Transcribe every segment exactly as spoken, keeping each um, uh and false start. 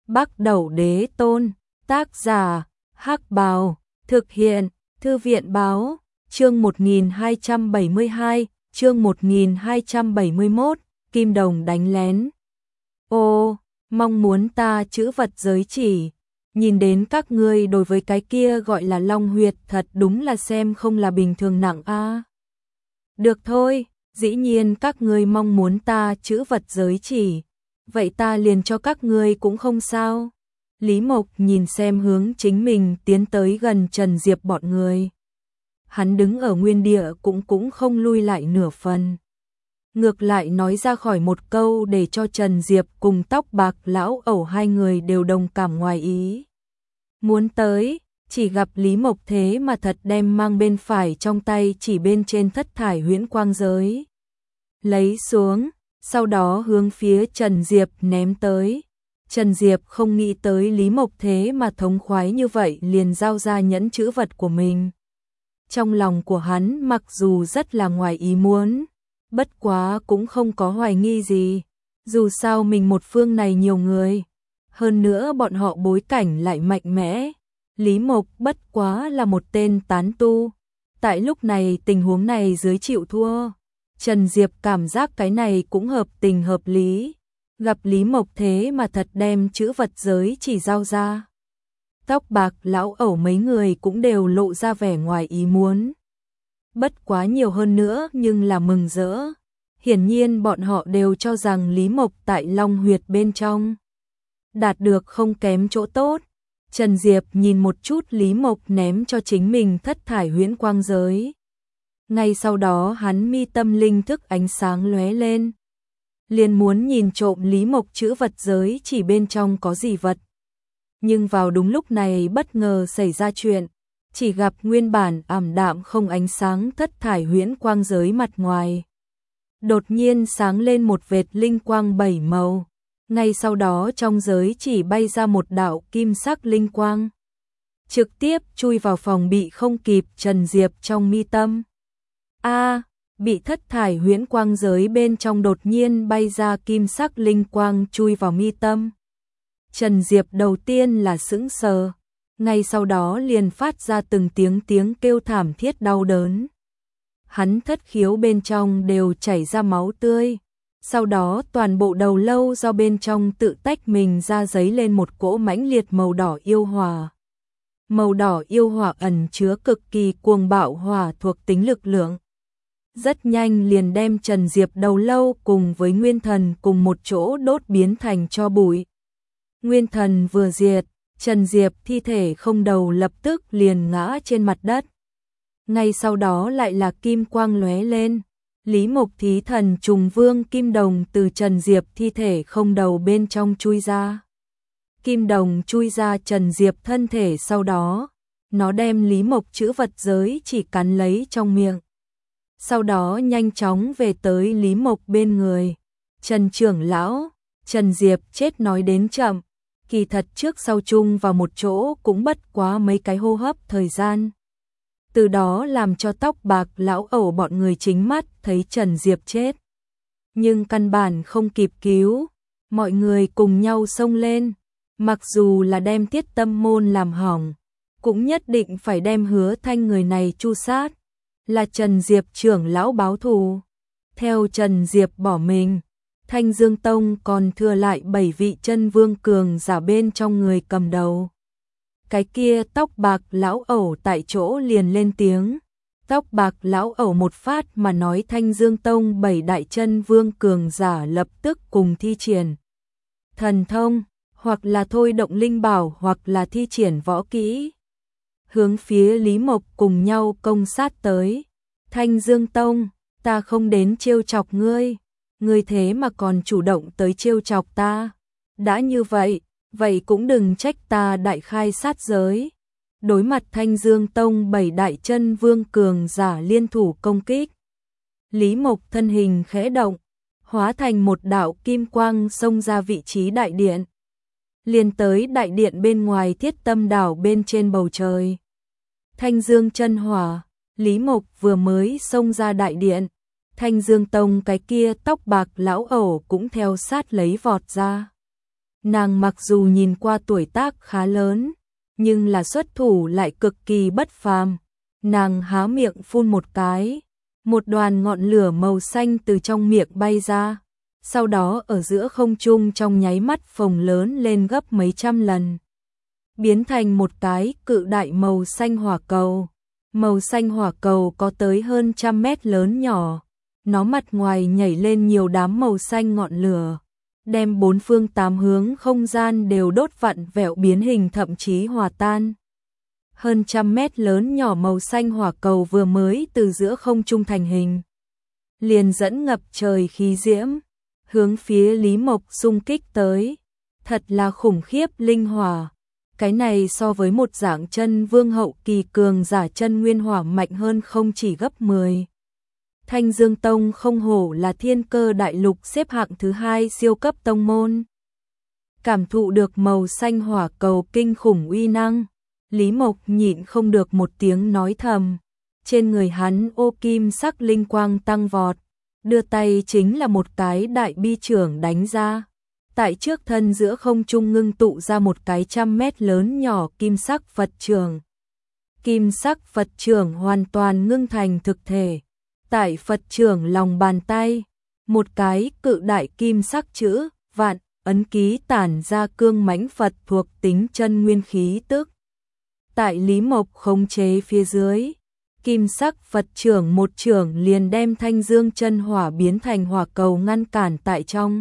Bắc Đẩu Đế Tôn, tác giả, Hắc Bào, thực hiện, Thư viện Báo, chương một nghìn hai trăm bảy mươi hai, chương một nghìn hai trăm bảy mươi mốt, Kim Đồng đánh lén. Ô, mong muốn ta chữ vật giới chỉ, nhìn đến các ngươi đối với cái kia gọi là long huyệt thật đúng là xem không là bình thường nặng a. À. Được thôi, dĩ nhiên các ngươi mong muốn ta chữ vật giới chỉ, vậy ta liền cho các ngươi cũng không sao. Lý Mộc nhìn xem hướng chính mình tiến tới gần Trần Diệp bọn người. Hắn đứng ở nguyên địa cũng cũng không lui lại nửa phần. Ngược lại nói ra khỏi một câu để cho Trần Diệp cùng Tóc Bạc lão ẩu hai người đều đồng cảm ngoài ý. Muốn tới, chỉ gặp Lý Mộc thế mà thật đem mang bên phải trong tay chỉ bên trên thất thải huyễn quang giới. Lấy xuống, sau đó hướng phía Trần Diệp ném tới. Trần Diệp không nghĩ tới Lý Mộc thế mà thống khoái như vậy liền giao ra nhẫn chữ vật của mình. Trong lòng của hắn mặc dù rất là ngoài ý muốn, bất quá cũng không có hoài nghi gì. Dù sao mình một phương này nhiều người, hơn nữa bọn họ bối cảnh lại mạnh mẽ. Lý Mộc bất quá là một tên tán tu. Tại lúc này tình huống này dưới chịu thua. Trần Diệp cảm giác cái này cũng hợp tình hợp lý. Gặp Lý Mộc thế mà thật đem chữ vật giới chỉ giao ra. Tóc Bạc lão ẩu mấy người cũng đều lộ ra vẻ ngoài ý muốn. Bất quá nhiều hơn nữa nhưng là mừng rỡ. Hiển nhiên bọn họ đều cho rằng Lý Mộc tại Long Huyệt bên trong đạt được không kém chỗ tốt. Trần Diệp nhìn một chút Lý Mộc ném cho chính mình thất thải huyễn quang giới. Ngay sau đó hắn mi tâm linh thức ánh sáng lóe lên. Liền muốn nhìn trộm Lý Mộc chữ vật giới chỉ bên trong có gì vật. Nhưng vào đúng lúc này bất ngờ xảy ra chuyện. Chỉ gặp nguyên bản ảm đạm không ánh sáng thất thải huyễn quang giới mặt ngoài. Đột nhiên sáng lên một vệt linh quang bảy màu. Ngay sau đó trong giới chỉ bay ra một đạo kim sắc linh quang. Trực tiếp chui vào phòng bị không kịp Trần Diệp trong mi tâm. A, bị thất thải huyễn quang giới bên trong đột nhiên bay ra kim sắc linh quang chui vào mi tâm. Trần Diệp đầu tiên là sững sờ, ngay sau đó liền phát ra từng tiếng tiếng kêu thảm thiết đau đớn. Hắn thất khiếu bên trong đều chảy ra máu tươi, sau đó toàn bộ đầu lâu do bên trong tự tách mình ra giấy lên một cỗ mãnh liệt màu đỏ yêu hỏa. Màu đỏ yêu hỏa ẩn chứa cực kỳ cuồng bạo hỏa thuộc tính lực lượng. Rất nhanh liền đem Trần Diệp đầu lâu cùng với nguyên thần cùng một chỗ đốt biến thành tro bụi. Nguyên thần vừa diệt, Trần Diệp thi thể không đầu lập tức liền ngã trên mặt đất. Ngay sau đó lại là kim quang lóe lên. Lý Mộc thí thần trùng vương kim đồng từ Trần Diệp thi thể không đầu bên trong chui ra. Kim đồng chui ra Trần Diệp thân thể sau đó, nó đem Lý Mộc chữ vật giới chỉ cắn lấy trong miệng. Sau đó nhanh chóng về tới Lý Mộc bên người. Trần trưởng lão, Trần Diệp chết nói đến chậm, kỳ thật trước sau chung vào một chỗ cũng bất quá mấy cái hô hấp thời gian. Từ đó làm cho Tóc Bạc lão ẩu bọn người chính mắt thấy Trần Diệp chết. Nhưng căn bản không kịp cứu, mọi người cùng nhau xông lên, mặc dù là đem Tiết Tâm môn làm hỏng, cũng nhất định phải đem Hứa Thanh người này tru sát. Là Trần Diệp trưởng lão báo thù. Theo Trần Diệp bỏ mình, Thanh Dương Tông còn thừa lại bảy vị chân vương cường giả bên trong người cầm đầu. Cái kia Tóc Bạc lão ẩu tại chỗ liền lên tiếng. Tóc Bạc lão ẩu một phát mà nói Thanh Dương Tông bảy đại chân vương cường giả lập tức cùng thi triển thần thông, hoặc là thôi động linh bảo hoặc là thi triển võ kỹ. Hướng phía Lý Mộc cùng nhau công sát tới. Thanh Dương Tông, ta không đến trêu chọc ngươi, ngươi thế mà còn chủ động tới trêu chọc ta. Đã như vậy, vậy cũng đừng trách ta đại khai sát giới. Đối mặt Thanh Dương Tông bảy đại chân vương cường giả liên thủ công kích. Lý Mộc thân hình khẽ động, hóa thành một đạo kim quang xông ra vị trí đại điện. Liền tới đại điện bên ngoài Thiết Tâm đảo bên trên bầu trời. Thanh Dương chân hỏa, Lý Mộc vừa mới xông ra đại điện, Thanh Dương Tông cái kia Tóc Bạc lão ẩu cũng theo sát lấy vọt ra. Nàng mặc dù nhìn qua tuổi tác khá lớn, nhưng là xuất thủ lại cực kỳ bất phàm. Nàng há miệng phun một cái, một đoàn ngọn lửa màu xanh từ trong miệng bay ra, sau đó ở giữa không trung trong nháy mắt phồng lớn lên gấp mấy trăm lần, biến thành một cái cự đại màu xanh hỏa cầu. Màu xanh hỏa cầu có tới hơn trăm mét lớn nhỏ, nó mặt ngoài nhảy lên nhiều đám màu xanh ngọn lửa, đem bốn phương tám hướng không gian đều đốt vặn vẹo biến hình thậm chí hòa tan. Hơn trăm mét lớn nhỏ màu xanh hỏa cầu vừa mới từ giữa không trung thành hình, liền dẫn ngập trời khí diễm, hướng phía Lý Mộc xung kích tới. Thật là khủng khiếp linh hỏa. Cái này so với một dạng chân vương hậu kỳ cường giả chân nguyên hỏa mạnh hơn không chỉ gấp mười. Thanh Dương Tông không hổ là thiên cơ đại lục xếp hạng thứ hai siêu cấp tông môn. Cảm thụ được màu xanh hỏa cầu kinh khủng uy năng, Lý Mộc nhịn không được một tiếng nói thầm. Trên người hắn ô kim sắc linh quang tăng vọt, đưa tay chính là một cái đại bi chưởng đánh ra. Tại trước thân giữa không trung ngưng tụ ra một cái trăm mét lớn nhỏ kim sắc Phật chưởng. Kim sắc Phật chưởng hoàn toàn ngưng thành thực thể. Tại Phật chưởng lòng bàn tay, một cái cự đại kim sắc chữ vạn ấn ký tản ra cương mãnh Phật thuộc tính chân nguyên khí tức. Tại Lý Mộc khống chế phía dưới, kim sắc Phật chưởng một chưởng liền đem Thanh Dương chân hỏa biến thành hỏa cầu ngăn cản tại trong.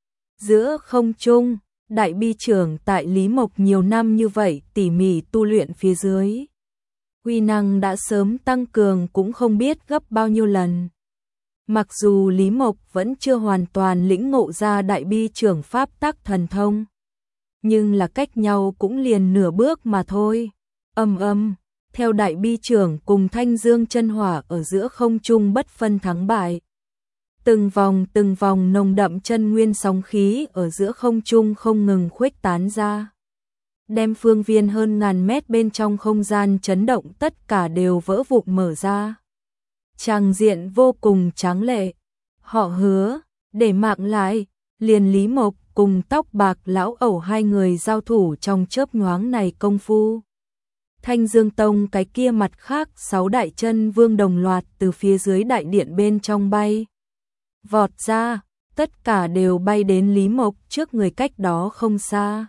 Giữa không trung, đại bi chưởng tại Lý Mộc nhiều năm như vậy tỉ mỉ tu luyện phía dưới, uy năng đã sớm tăng cường cũng không biết gấp bao nhiêu lần. Mặc dù Lý Mộc vẫn chưa hoàn toàn lĩnh ngộ ra đại bi chưởng pháp tắc thần thông, nhưng là cách nhau cũng liền nửa bước mà thôi. Âm âm, theo đại bi chưởng cùng Thanh Dương chân hỏa ở giữa không trung bất phân thắng bại. Từng vòng từng vòng nồng đậm chân nguyên sóng khí ở giữa không trung không ngừng khuếch tán ra, đem phương viên hơn ngàn mét bên trong không gian chấn động tất cả đều vỡ vụn mở ra. Tràng diện vô cùng tráng lệ. Họ Hứa, để mạng lại, liền Lý Mộc cùng tóc bạc lão ẩu hai người giao thủ trong chớp nhoáng này công phu. Thanh Dương Tông cái kia mặt khác sáu đại chân vương đồng loạt từ phía dưới đại điện bên trong bay vọt ra, tất cả đều bay đến Lý Mộc trước người cách đó không xa.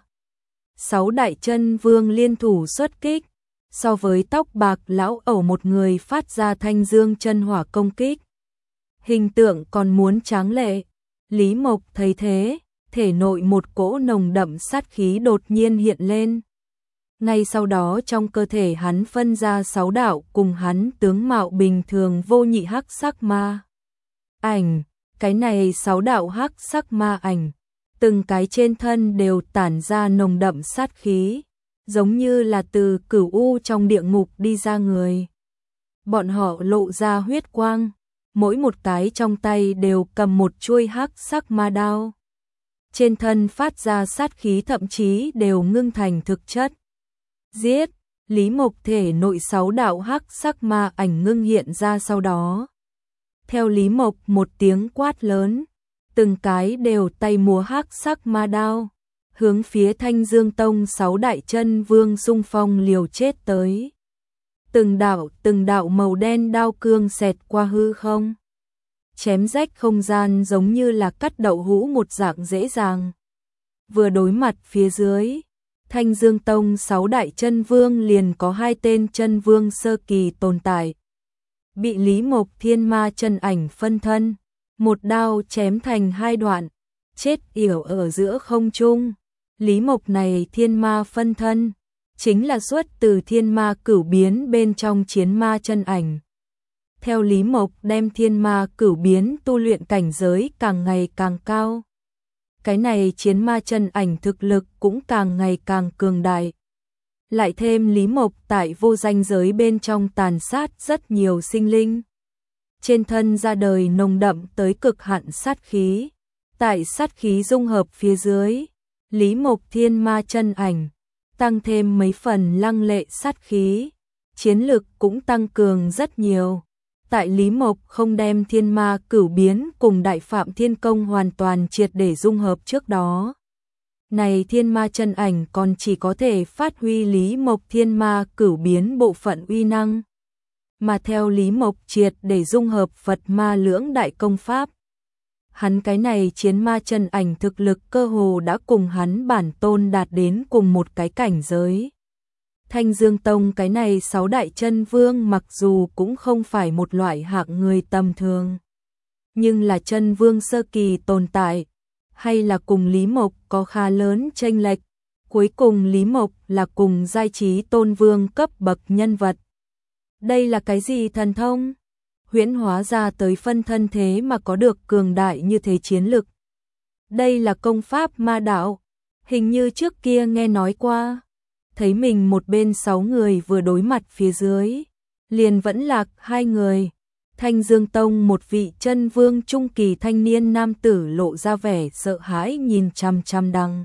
Sáu đại chân vương liên thủ xuất kích, so với tóc bạc lão ẩu một người phát ra Thanh Dương chân hỏa công kích, hình tượng còn muốn tráng lệ. Lý Mộc thấy thế, thể nội một cỗ nồng đậm sát khí đột nhiên hiện lên. Ngay sau đó trong cơ thể hắn phân ra sáu đạo cùng hắn tướng mạo bình thường vô nhị hắc sắc ma ảnh. Cái này sáu đạo hắc sắc ma ảnh, từng cái trên thân đều tản ra nồng đậm sát khí, giống như là từ cửu u trong địa ngục đi ra người. Bọn họ lộ ra huyết quang, mỗi một cái trong tay đều cầm một chuôi hắc sắc ma đao. Trên thân phát ra sát khí thậm chí đều ngưng thành thực chất. Giết! Lý Mộc thể nội sáu đạo hắc sắc ma ảnh ngưng hiện ra sau đó. Theo Lý Mộc một tiếng quát lớn, từng cái đều tay múa hắc sắc ma đao, hướng phía Thanh Dương Tông sáu đại chân vương xung phong liều chết tới. Từng đạo, từng đạo màu đen đao cương xẹt qua hư không, chém rách không gian giống như là cắt đậu hũ một dạng dễ dàng. Vừa đối mặt phía dưới, Thanh Dương Tông sáu đại chân vương liền có hai tên chân vương sơ kỳ tồn tại, bị Lý Mộc thiên ma chân ảnh phân thân, một đao chém thành hai đoạn, chết yểu ở giữa không trung. Lý Mộc này thiên ma phân thân, chính là xuất từ thiên ma cửu biến bên trong chiến ma chân ảnh. Theo Lý Mộc đem thiên ma cửu biến tu luyện cảnh giới càng ngày càng cao, cái này chiến ma chân ảnh thực lực cũng càng ngày càng cường đại. Lại thêm Lý Mộc tại vô danh giới bên trong tàn sát rất nhiều sinh linh, trên thân ra đời nồng đậm tới cực hạn sát khí. Tại sát khí dung hợp phía dưới, Lý Mộc thiên ma chân ảnh tăng thêm mấy phần lăng lệ sát khí, chiến lực cũng tăng cường rất nhiều. Tại Lý Mộc không đem thiên ma cửu biến cùng đại phạm thiên công hoàn toàn triệt để dung hợp trước đó, Này thiên ma chân ảnh còn chỉ có thể phát huy Lý Mộc thiên ma cửu biến bộ phận uy năng. Mà theo Lý Mộc triệt để dung hợp Phật ma lưỡng đại công pháp. Hắn cái này chiến ma chân ảnh thực lực cơ hồ đã cùng hắn bản tôn đạt đến cùng một cái cảnh giới. Thanh Dương Tông cái này sáu đại chân vương mặc dù cũng không phải một loại hạng người tầm thường. Nhưng là chân vương sơ kỳ tồn tại, hay là cùng Lý Mộc có khá lớn chênh lệch. Cuối cùng Lý Mộc là cùng giai trí tôn vương cấp bậc nhân vật. Đây là cái gì thần thông? Huyễn hóa ra tới phân thân thế mà có được cường đại như thế chiến lực. Đây là công pháp ma đạo, hình như trước kia nghe nói qua. Thấy mình một bên sáu người vừa đối mặt phía dưới, liền vẫn lạc hai người. Thanh Dương Tông một vị chân vương trung kỳ thanh niên nam tử lộ ra vẻ sợ hãi nhìn chăm chăm đằng.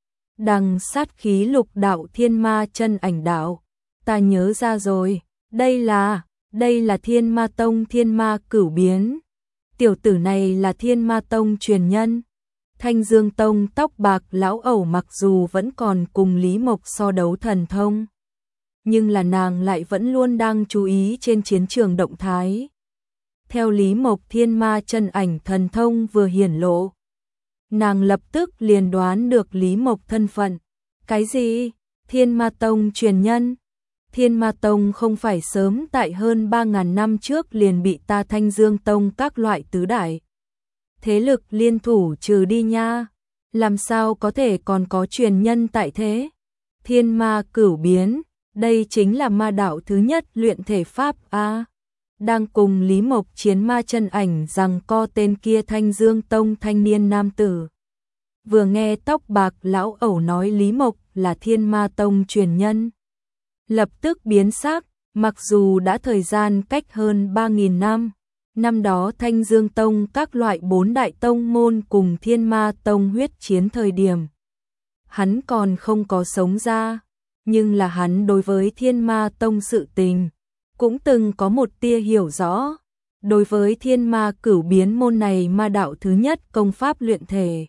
Đằng sát khí lục đạo thiên ma chân ảnh đạo. Ta nhớ ra rồi, đây là, đây là thiên ma tông thiên ma cửu biến. Tiểu tử này là thiên ma tông truyền nhân. Thanh Dương Tông tóc bạc lão ẩu mặc dù vẫn còn cùng Lý Mộc so đấu thần thông. Nhưng là nàng lại vẫn luôn đang chú ý trên chiến trường động thái. Theo Lý Mộc thiên ma chân ảnh thần thông vừa hiển lộ. Nàng lập tức liền đoán được Lý Mộc thân phận. Cái gì? Thiên ma tông truyền nhân? Thiên ma tông không phải sớm tại hơn ba ngàn năm trước liền bị ta Thanh Dương Tông các loại tứ đại thế lực liên thủ trừ đi nha. Làm sao có thể còn có truyền nhân tại thế? Thiên ma cửu biến, đây chính là ma đạo thứ nhất luyện thể pháp a. Đang cùng Lý Mộc chiến ma chân ảnh rằng co tên kia Thanh Dương Tông thanh niên nam tử. Vừa nghe tóc bạc lão ẩu nói Lý Mộc là thiên ma tông truyền nhân. Lập tức biến sắc, mặc dù đã thời gian cách hơn ba nghìn năm. Năm đó Thanh Dương Tông các loại bốn đại tông môn cùng Thiên Ma Tông huyết chiến thời điểm. Hắn còn không có sống ra, nhưng là hắn đối với Thiên Ma Tông sự tình, cũng từng có một tia hiểu rõ. Đối với Thiên Ma cửu biến môn này ma đạo thứ nhất công pháp luyện thể.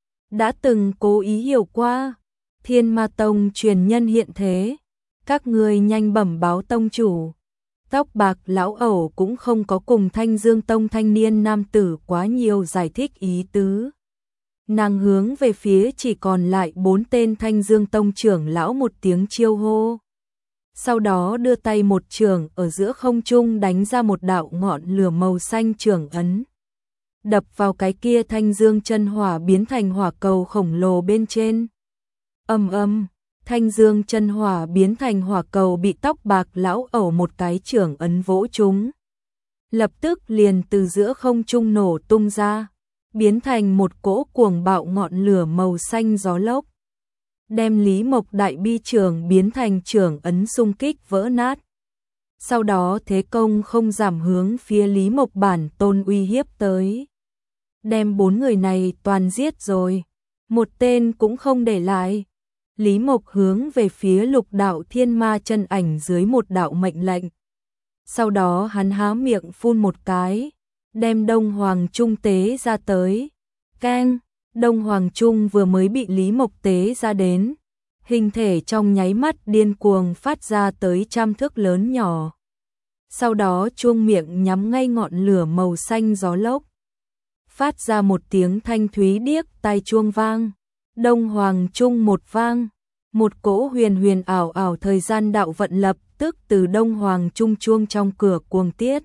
Đã từng cố ý hiểu qua, Thiên Ma Tông truyền nhân hiện thế. Các người nhanh bẩm báo tông chủ. Tóc bạc lão ẩu cũng không có cùng Thanh Dương Tông thanh niên nam tử quá nhiều giải thích ý tứ. Nàng hướng về phía chỉ còn lại bốn tên Thanh Dương Tông trưởng lão một tiếng chiêu hô. Sau đó đưa tay một trường ở giữa không trung đánh ra một đạo ngọn lửa màu xanh trường ấn. Đập vào cái kia Thanh Dương chân hỏa biến thành hỏa cầu khổng lồ bên trên. Ầm ầm. Thanh Dương chân hỏa biến thành hỏa cầu bị tóc bạc lão ẩu một cái chưởng ấn vỗ trúng. Lập tức liền từ giữa không trung nổ tung ra, biến thành một cỗ cuồng bạo ngọn lửa màu xanh gió lốc. Đem Lý Mộc đại bi chưởng biến thành chưởng ấn xung kích vỡ nát. Sau đó thế công không giảm hướng phía Lý Mộc bản tôn uy hiếp tới. Đem bốn người này toàn giết rồi, một tên cũng không để lại. Lý Mộc hướng về phía lục đạo thiên ma chân ảnh dưới một đạo mệnh lệnh. Sau đó hắn há miệng phun một cái, đem Đông Hoàng Trung tế ra tới. Keng, Đông Hoàng Trung vừa mới bị Lý Mộc tế ra đến. Hình thể trong nháy mắt điên cuồng phát ra tới trăm thước lớn nhỏ. Sau đó chuông miệng nhắm ngay ngọn lửa màu xanh gió lốc. Phát ra một tiếng thanh thúy điếc tai chuông vang. Đông Hoàng Trung một vang, một cỗ huyền huyền ảo ảo thời gian đạo vận lập tức từ Đông Hoàng Trung chuông trong cửa cuồng tiết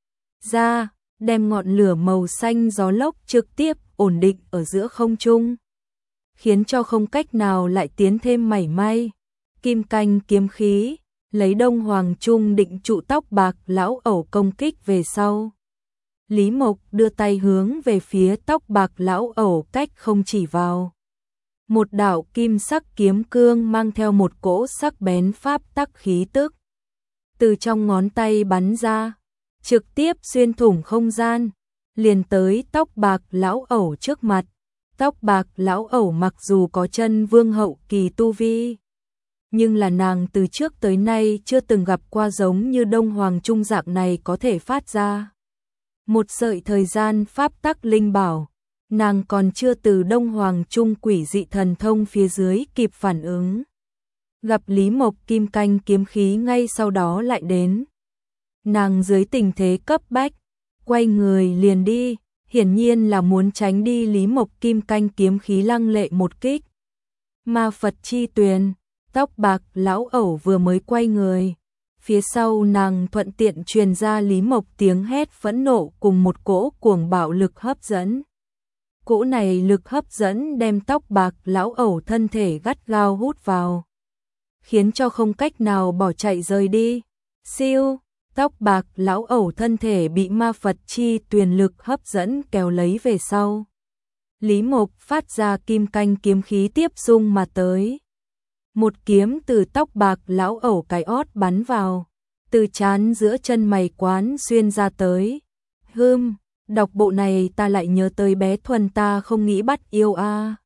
ra, đem ngọn lửa màu xanh gió lốc trực tiếp ổn định ở giữa không trung, khiến cho không cách nào lại tiến thêm mảy may. Kim canh kiếm khí, lấy Đông Hoàng Trung định trụ tóc bạc lão ẩu công kích về sau. Lý Mộc đưa tay hướng về phía tóc bạc lão ẩu cách không chỉ vào. Một đạo kim sắc kiếm cương mang theo một cỗ sắc bén pháp tắc khí tức. Từ trong ngón tay bắn ra, trực tiếp xuyên thủng không gian, liền tới tóc bạc lão ẩu trước mặt. Tóc bạc lão ẩu mặc dù có chân vương hậu kỳ tu vi, nhưng là nàng từ trước tới nay chưa từng gặp qua giống như Đông Hoàng Trung dạng này có thể phát ra một sợi thời gian pháp tắc linh bảo. Nàng còn chưa từ Đông Hoàng Trung quỷ dị thần thông phía dưới kịp phản ứng. Gặp Lý Mộc kim canh kiếm khí ngay sau đó lại đến. Nàng dưới tình thế cấp bách, quay người liền đi, hiển nhiên là muốn tránh đi Lý Mộc kim canh kiếm khí lăng lệ một kích. Ma Phật chi tuyền, tóc bạc lão ẩu vừa mới quay người. Phía sau nàng thuận tiện truyền ra Lý Mộc tiếng hét phẫn nộ cùng một cỗ cuồng bạo lực hấp dẫn. Cỗ này lực hấp dẫn đem tóc bạc lão ẩu thân thể gắt gao hút vào, khiến cho không cách nào bỏ chạy rời đi. Siêu, tóc bạc lão ẩu thân thể bị ma Phật chi tuyền lực hấp dẫn kéo lấy về sau. Lý Mộc phát ra kim canh kiếm khí tiếp dung mà tới. Một kiếm từ tóc bạc lão ẩu cái ót bắn vào, từ trán giữa chân mày quán xuyên ra tới. Hừm, đọc bộ này ta lại nhớ tới bé Thuần ta không nghĩ bắt yêu a. À.